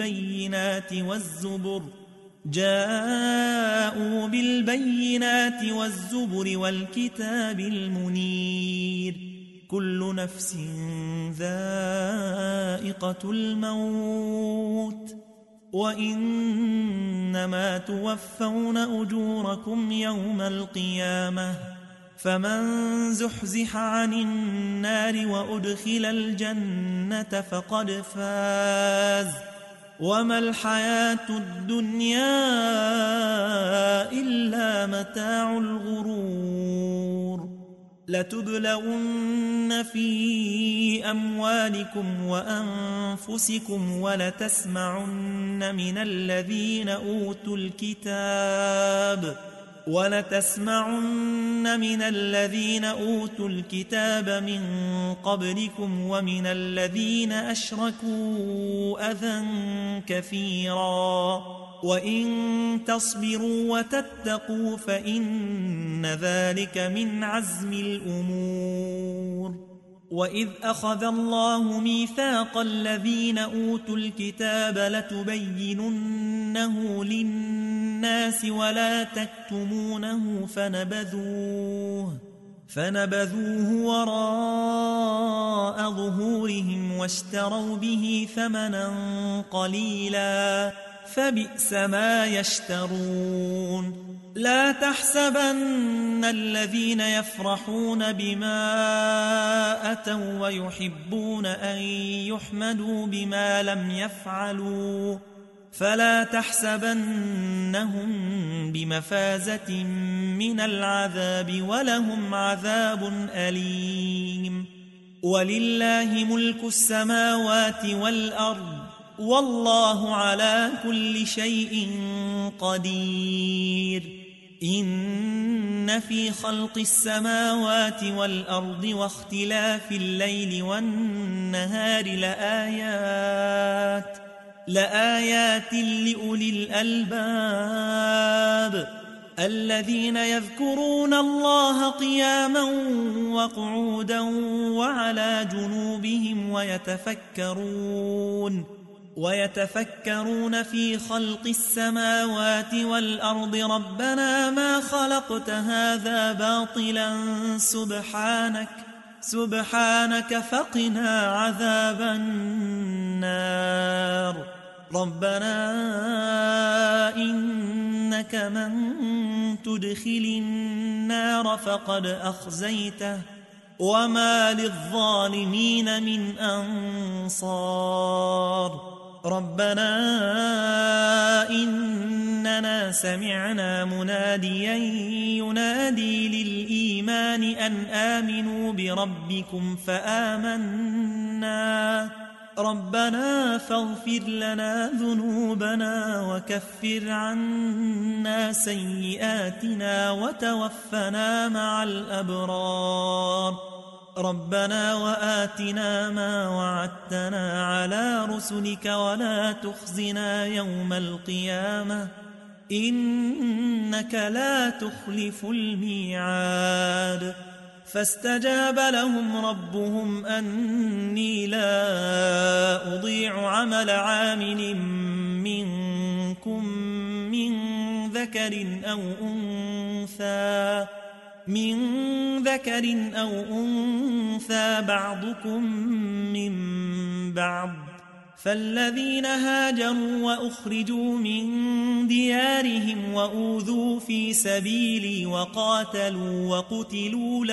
بالبينات والزبر والكتاب المنير كل نفس ذائقة الموت وإنما توفون أجوركم يوم القيامة فمن زحزح عن النار وأدخل الجنة فقد فاز وما الحياة الدنيا إلا متاع الغرور لتبلغن في أموالكم وأنفسكم ولتسمعن من الذين أوتوا الكتاب من قبلكم ومن الذين أشركوا أذى كثيرا وإن تصبروا وتتقوا فإن ذلك من عزم الأمور وإذ أخذ الله ميثاق الذين أوتوا الكتاب لتبيننه للناس ولا تكتمونه فنبذوه وراء ظهورهم واشتروا به ثمنا قليلا فبئس ما يشترون لا تحسبن الذين يفرحون بما أتوا ويحبون أن يحمدوا بما لم يفعلوا فلا تحسبنهم بمفازة من العذاب ولهم عذاب أليم ولله ملك السماوات والأرض والله على كل شيء قدير إن إن في خلق السماوات والأرض واختلاف الليل والنهار لآيات لأولي الألباب الذين يذكرون الله قياما وقعودا وعلى جنوبهم ويتفكرون في خلق السماوات والأرض ربنا ما خلقت هذا باطلا سبحانك فقنا عذاب النار ربنا إنك من تدخل النار فقد أخزيته وما للظالمين من أنصار ربنا إننا سمعنا مناديا ينادي للإيمان أن آمنوا بربكم فآمنا ربنا فاغفر لنا ذنوبنا وكفر عنا سيئاتنا وتوفنا مع الأبرار ربنا وآتنا ما وعدتنا على رسلك ولا تخزنا يوم القيامة إنك لا تخلف الميعاد فاستجاب لهم ربهم أني لا أضيع عمل عامل منكم من ذكر أو أنثى بعضكم من بعض فالذين هاجروا وأخرجوا من ديارهم وأوذوا في سبيلي وقاتلوا وقتلوا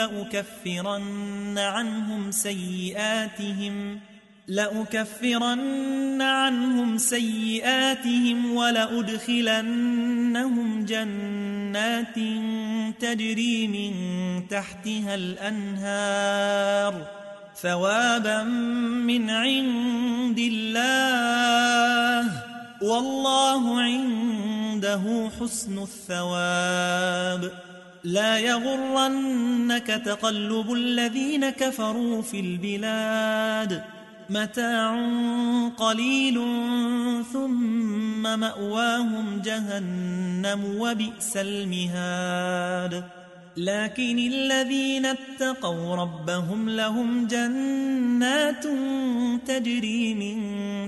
لأكفرن عنهم سيئاتهم ولأدخلنهم جنات تجري من تحتها الأنهار ثوابا من عند الله والله عنده حسن الثواب لا يغرنك تقلب الذين كفروا في البلاد متاع قليل ثم مأواهم جهنم وبئس المهاد لكن الذين اتقوا ربهم لهم جنات تجري من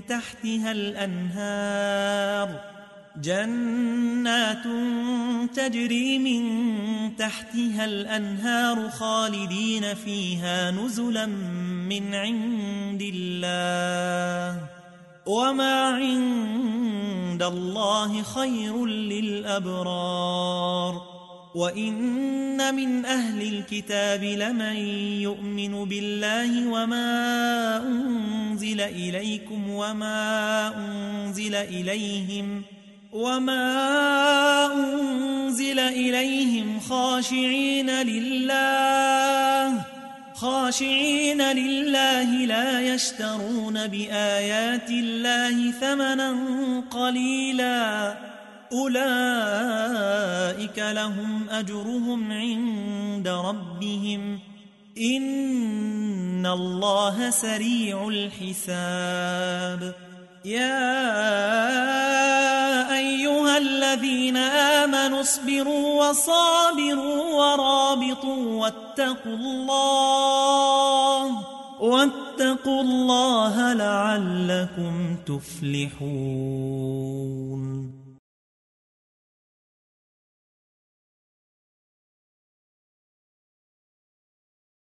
تحتها الأنهار خالدين فيها نزلا من عند الله وما عند الله خير للأبرار وإن من أهل الكتاب لمن يؤمن بالله وما أنزل إليكم وما أنزل إليهم خاشعين لله لا يشترون بآيات الله ثمنا قليلا أولئك لهم أجرهم عند ربهم إن الله سريع الحساب يا أيها الذين آمنوا اصبروا وصابروا ورابطوا واتقوا الله لعلكم تفلحون